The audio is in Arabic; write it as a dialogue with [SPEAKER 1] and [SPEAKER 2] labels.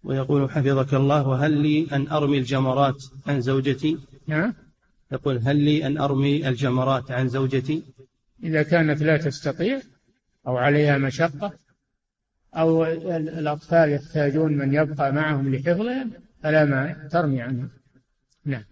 [SPEAKER 1] ويقول حفظك الله: وهل لي أن أرمي الجمرات عن زوجتي؟
[SPEAKER 2] نعم.
[SPEAKER 1] يقول: هل لي أن أرمي الجمرات عن زوجتي؟
[SPEAKER 2] إذا كانت لا تستطيع أو عليها مشقة أو الأطفال يحتاجون من يبقى معهم لحفظهم فلا مانع ترمي عنهم. نعم.